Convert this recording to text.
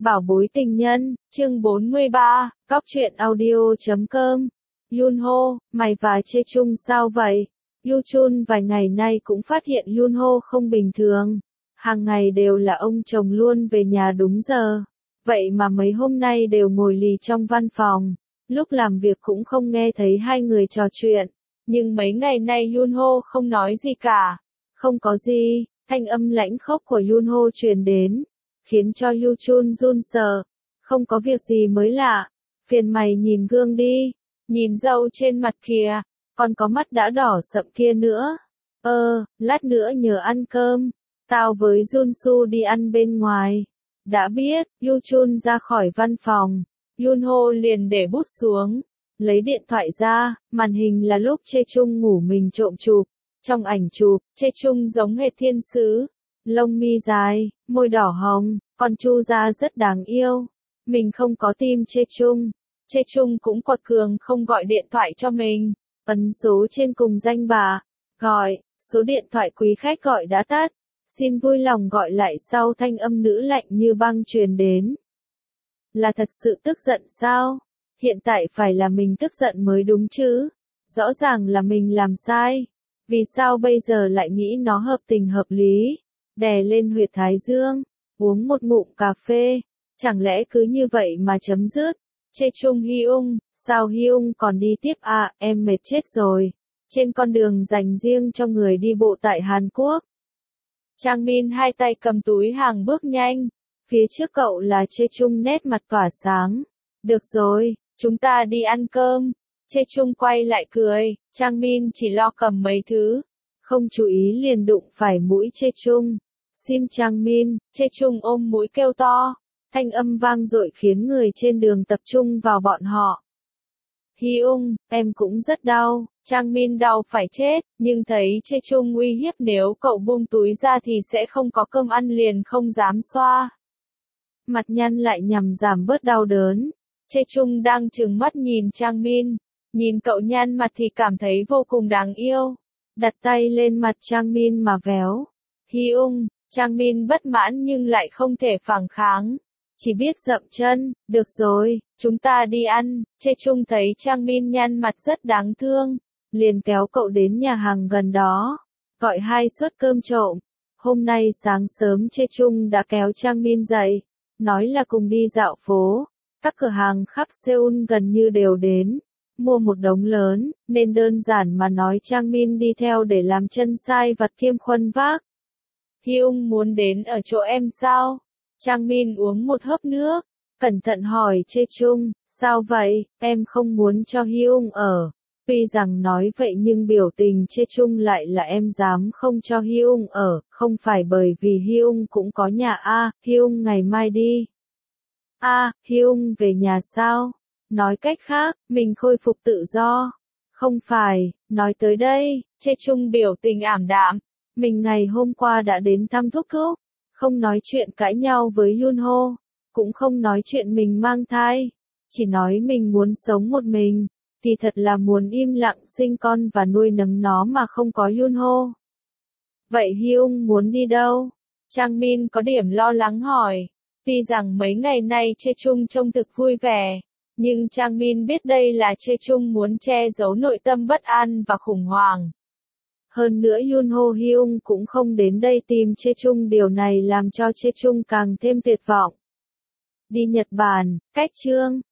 Bảo bối tình nhân, chương 43, Cóc truyện audio.com. Yunho, mày và Chae-chung sao vậy? Yoo-chun vài ngày nay cũng phát hiện Yunho không bình thường. Hàng ngày đều là ông chồng luôn về nhà đúng giờ. Vậy mà mấy hôm nay đều ngồi lì trong văn phòng. Lúc làm việc cũng không nghe thấy hai người trò chuyện. Nhưng mấy ngày nay Yunho không nói gì cả. Không có gì, thanh âm lãnh khốc của Yunho truyền đến, khiến cho Yoo-chun run sợ. Không có việc gì mới lạ. Phiền mày nhìn gương đi. Nhìn râu trên mặt kìa. Còn có mắt đã đỏ sậm kia nữa. Lát nữa nhớ ăn cơm. Tao với Junsu đi ăn bên ngoài. Đã biết, Yoo-chun ra khỏi văn phòng. Yunho liền để bút xuống. Lấy điện thoại ra, màn hình là lúc Chae-chung ngủ mình trộm chụp. Trong ảnh chụp, Chae-chung giống hệt thiên sứ. Lông mi dài, môi đỏ hồng, con chu da rất đáng yêu. Mình không có tim Chae-chung. Chae-chung cũng quật cường không gọi điện thoại cho mình. Ấn số trên cùng danh bạ. Gọi, số điện thoại quý khách gọi đã tắt. Xin vui lòng gọi lại sau thanh âm nữ lạnh như băng truyền đến. Là thật sự tức giận sao? Hiện tại phải là mình tức giận mới đúng chứ. Rõ ràng là mình làm sai. Vì sao bây giờ lại nghĩ nó hợp tình hợp lý? Đè lên huyệt thái dương, uống một ngụm cà phê. Chẳng lẽ cứ như vậy mà chấm dứt? Chae-chung Hyung, sao Hyung còn đi tiếp à, em mệt chết rồi. Trên con đường dành riêng cho người đi bộ tại Hàn Quốc. Chang Min hai tay cầm túi hàng bước nhanh. Phía trước cậu là Chae-chung nét mặt tỏa sáng. Được rồi, chúng ta đi ăn cơm. Chae-chung quay lại cười, Chang Min chỉ lo cầm mấy thứ. Không chú ý liền đụng phải mũi Chae-chung. Sim Chang Min, Chae-chung ôm mũi kêu to. Thanh âm vang dội khiến người trên đường tập trung vào bọn họ. Hyung, em cũng rất đau. Chang Min đau phải chết, nhưng thấy Chae-chung uy hiếp nếu cậu buông túi ra thì sẽ không có cơm ăn liền không dám xoa. Mặt nhăn lại nhằm giảm bớt đau đớn. Chae-chung đang trừng mắt nhìn Chang Min. Nhìn cậu nhăn mặt thì cảm thấy vô cùng đáng yêu. Đặt tay lên mặt Chang Min mà véo. Hyung, Chang Min bất mãn nhưng lại không thể phản kháng. Chỉ biết dậm chân, được rồi, chúng ta đi ăn. Chae-chung thấy Chang Min nhăn mặt rất đáng thương. Liền kéo cậu đến nhà hàng gần đó. Gọi 2 suất cơm trộm. Hôm nay sáng sớm Chae-chung đã kéo Chang Min dậy. Nói là cùng đi dạo phố. Các cửa hàng khắp Seoul gần như đều đến. Mua một đống lớn, nên đơn giản mà nói Chang Min đi theo để làm chân sai vặt kiêm khuân vác. Hyung muốn đến ở chỗ em sao? Chang Min uống một hớp nước, cẩn thận hỏi Chae-chung, sao vậy, em không muốn cho Hyung ở. Tuy rằng nói vậy nhưng biểu tình Chae-chung lại là em dám không cho Hyung ở, không phải bởi vì Hyung cũng có nhà Hyung ngày mai đi. Hyung về nhà sao? Nói cách khác, mình khôi phục tự do. Không phải, nói tới đây, Chae-chung biểu tình ảm đạm. Mình ngày hôm qua đã đến thăm thúc thúc. Không nói chuyện cãi nhau với Yunho. Cũng không nói chuyện mình mang thai. Chỉ nói mình muốn sống một mình. Thì thật là muốn im lặng sinh con và nuôi nấng nó mà không có Yunho. Vậy Hyung muốn đi đâu? Chang Min có điểm lo lắng hỏi. Tuy rằng mấy ngày nay Chae-chung trông thực vui vẻ. Nhưng Chang Min biết đây là Chae-chung muốn che giấu nội tâm bất an và khủng hoảng. Hơn nữa Yunho Hyung cũng không đến đây tìm Chae-chung, điều này làm cho Chae-chung càng thêm tuyệt vọng. Đi Nhật Bản, cách chương.